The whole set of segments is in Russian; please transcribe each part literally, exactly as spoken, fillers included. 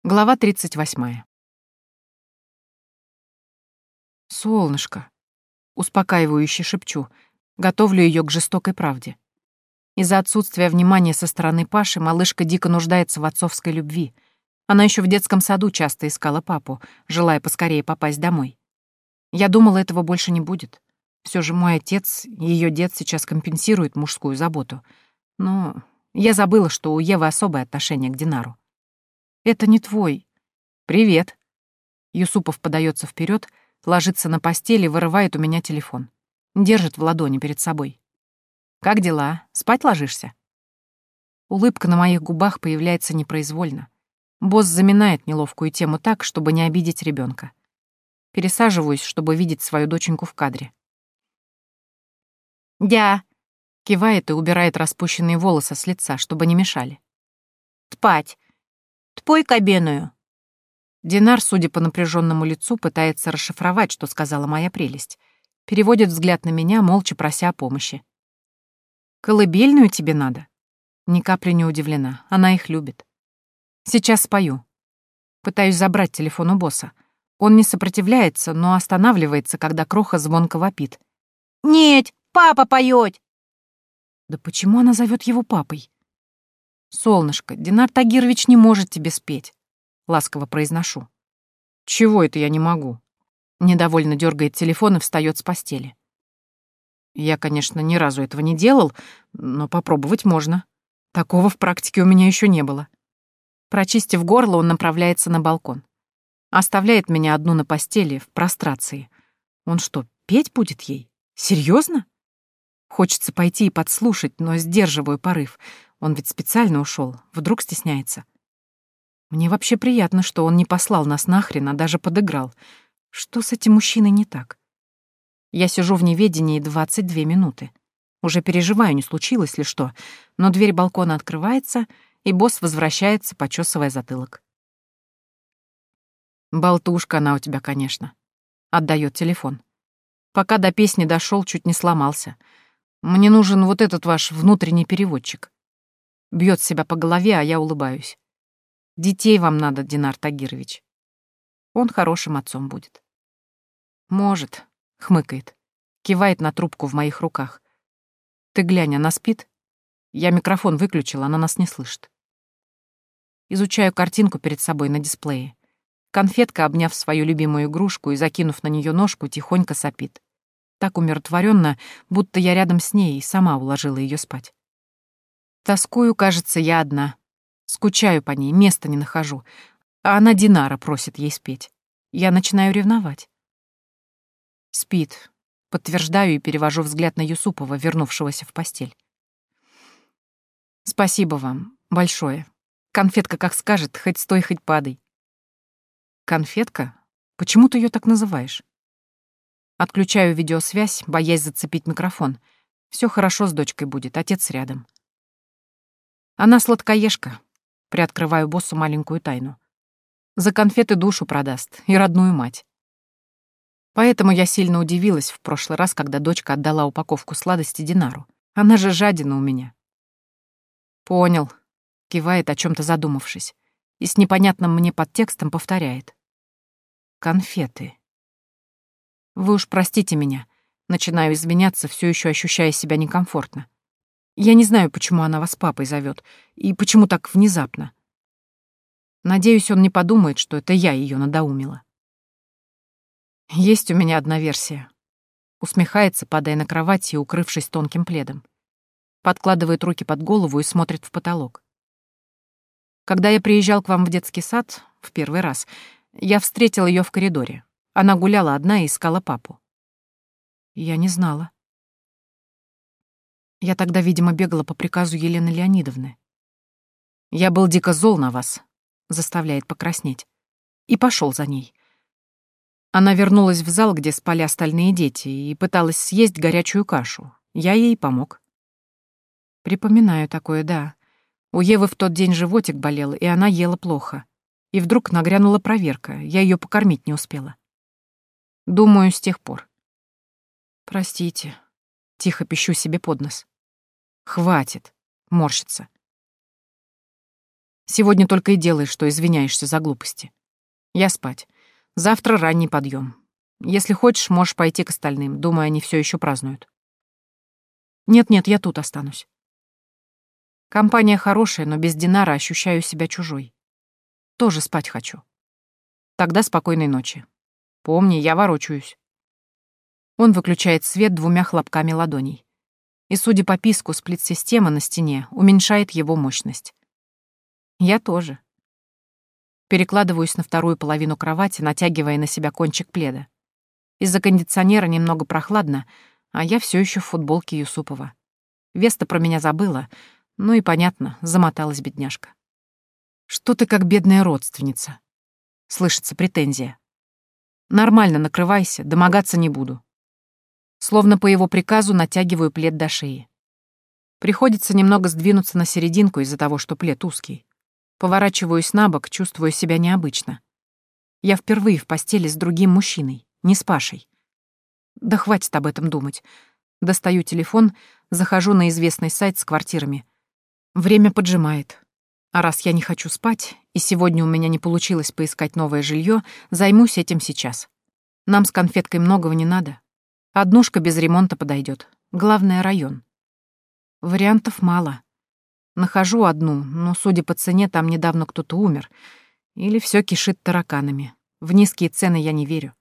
Глава тридцать восьмая. «Солнышко», — успокаивающе шепчу, готовлю ее к жестокой правде. Из-за отсутствия внимания со стороны Паши малышка дико нуждается в отцовской любви. Она еще в детском саду часто искала папу, желая поскорее попасть домой. Я думала, этого больше не будет. Все же мой отец, ее дед сейчас компенсирует мужскую заботу. Но я забыла, что у Евы особое отношение к Динару. «Это не твой». «Привет». Юсупов подается вперед, ложится на постели и вырывает у меня телефон. Держит в ладони перед собой. «Как дела? Спать ложишься?» Улыбка на моих губах появляется непроизвольно. Босс заминает неловкую тему так, чтобы не обидеть ребенка. Пересаживаюсь, чтобы видеть свою доченьку в кадре. «Дя!» — кивает и убирает распущенные волосы с лица, чтобы не мешали. «Спать! Тпой кабеную!» Динар, судя по напряженному лицу, пытается расшифровать, что сказала моя прелесть. Переводит взгляд на меня, молча прося о помощи. «Колыбельную тебе надо?» Ни капли не удивлена, она их любит. «Сейчас спою». Пытаюсь забрать телефон у босса. Он не сопротивляется, но останавливается, когда Кроха звонко вопит. «Нет, папа поет!» Да почему она зовет его папой? «Солнышко, Динар Тагирович не может тебе спеть», — ласково произношу. «Чего это я не могу?» Недовольно дергает телефон и встает с постели. Я, конечно, ни разу этого не делал, но попробовать можно. Такого в практике у меня еще не было. Прочистив горло, он направляется на балкон. Оставляет меня одну на постели, в прострации. Он что, петь будет ей? Серьезно? Хочется пойти и подслушать, но сдерживаю порыв. Он ведь специально ушел, вдруг стесняется. Мне вообще приятно, что он не послал нас нахрен, а даже подыграл. Что с этим мужчиной не так? Я сижу в неведении двадцать две минуты. Уже переживаю, не случилось ли что, но дверь балкона открывается, и босс возвращается, почесывая затылок. «Болтушка она у тебя, конечно», — отдает телефон. Пока до песни дошел, чуть не сломался. Мне нужен вот этот ваш внутренний переводчик. Бьет себя по голове, а я улыбаюсь. Детей вам надо, Динар Тагирович. Он хорошим отцом будет. Может, хмыкает, кивает на трубку в моих руках. Ты глянь, она спит? Я микрофон выключила, она нас не слышит. Изучаю картинку перед собой на дисплее. Конфетка, обняв свою любимую игрушку и закинув на нее ножку, тихонько сопит. Так умиротворенно, будто я рядом с ней и сама уложила ее спать. Тоскую, кажется, я одна. Скучаю по ней, места не нахожу. А она Динара просит ей спеть. Я начинаю ревновать. Спит. Подтверждаю и перевожу взгляд на Юсупова, вернувшегося в постель. Спасибо вам. Большое. Конфетка как скажет, хоть стой, хоть падай. Конфетка? Почему ты ее так называешь? Отключаю видеосвязь, боясь зацепить микрофон. Все хорошо с дочкой будет, отец рядом. Она сладкоежка. Приоткрываю боссу маленькую тайну. За конфеты душу продаст и родную мать. Поэтому я сильно удивилась в прошлый раз, когда дочка отдала упаковку сладости Динару. Она же жадина у меня. Понял. Кивает, о чем-то задумавшись. И с непонятным мне подтекстом повторяет. Конфеты. Вы уж простите меня. Начинаю извиняться, все еще ощущая себя некомфортно. Я не знаю, почему она вас папой зовет, и почему так внезапно. Надеюсь, он не подумает, что это я ее надоумила. Есть у меня одна версия. Усмехается, падая на кровать и укрывшись тонким пледом. Подкладывает руки под голову и смотрит в потолок. Когда я приезжал к вам в детский сад в первый раз, я встретил ее в коридоре. Она гуляла одна и искала папу. Я не знала. Я тогда, видимо, бегала по приказу Елены Леонидовны. Я был дико зол на вас, заставляет покраснеть, и пошел за ней. Она вернулась в зал, где спали остальные дети, и пыталась съесть горячую кашу. Я ей помог. Припоминаю такое, да. У Евы в тот день животик болел, и она ела плохо. И вдруг нагрянула проверка, я ее покормить не успела. Думаю, с тех пор. Простите. Тихо пищу себе под нос. Хватит. Морщится. Сегодня только и делаешь, что извиняешься за глупости. Я спать. Завтра ранний подъем. Если хочешь, можешь пойти к остальным. Думаю, они все еще празднуют. Нет-нет, я тут останусь. Компания хорошая, но без Динара ощущаю себя чужой. Тоже спать хочу. Тогда спокойной ночи. Помни, я ворочаюсь. Он выключает свет двумя хлопками ладоней. И, судя по писку сплит-системы на стене, уменьшает его мощность. Я тоже. Перекладываюсь на вторую половину кровати, натягивая на себя кончик пледа. Из-за кондиционера немного прохладно, а я все еще в футболке Юсупова. Веста про меня забыла, ну и понятно, замоталась бедняжка. «Что ты как бедная родственница?» — слышится претензия. «Нормально накрывайся, домогаться не буду». Словно по его приказу натягиваю плед до шеи. Приходится немного сдвинуться на серединку из-за того, что плед узкий. Поворачиваюсь на бок, чувствую себя необычно. Я впервые в постели с другим мужчиной, не с Пашей. Да хватит об этом думать. Достаю телефон, захожу на известный сайт с квартирами. Время поджимает. А раз я не хочу спать, и сегодня у меня не получилось поискать новое жилье, займусь этим сейчас. Нам с конфеткой многого не надо. Однушка без ремонта подойдет. Главное — район. Вариантов мало. Нахожу одну, но, судя по цене, там недавно кто-то умер. Или все кишит тараканами. В низкие цены я не верю.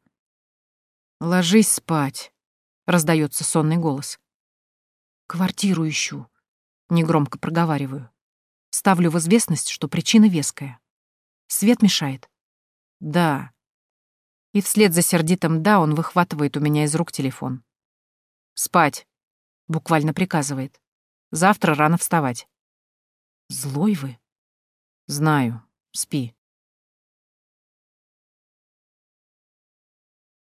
«Ложись спать», — раздается сонный голос. «Квартиру ищу», — негромко проговариваю. Ставлю в известность, что причина веская. Свет мешает. «Да». И вслед за сердитым «да» он выхватывает у меня из рук телефон. «Спать», — буквально приказывает. «Завтра рано вставать». «Злой вы?» «Знаю. Спи».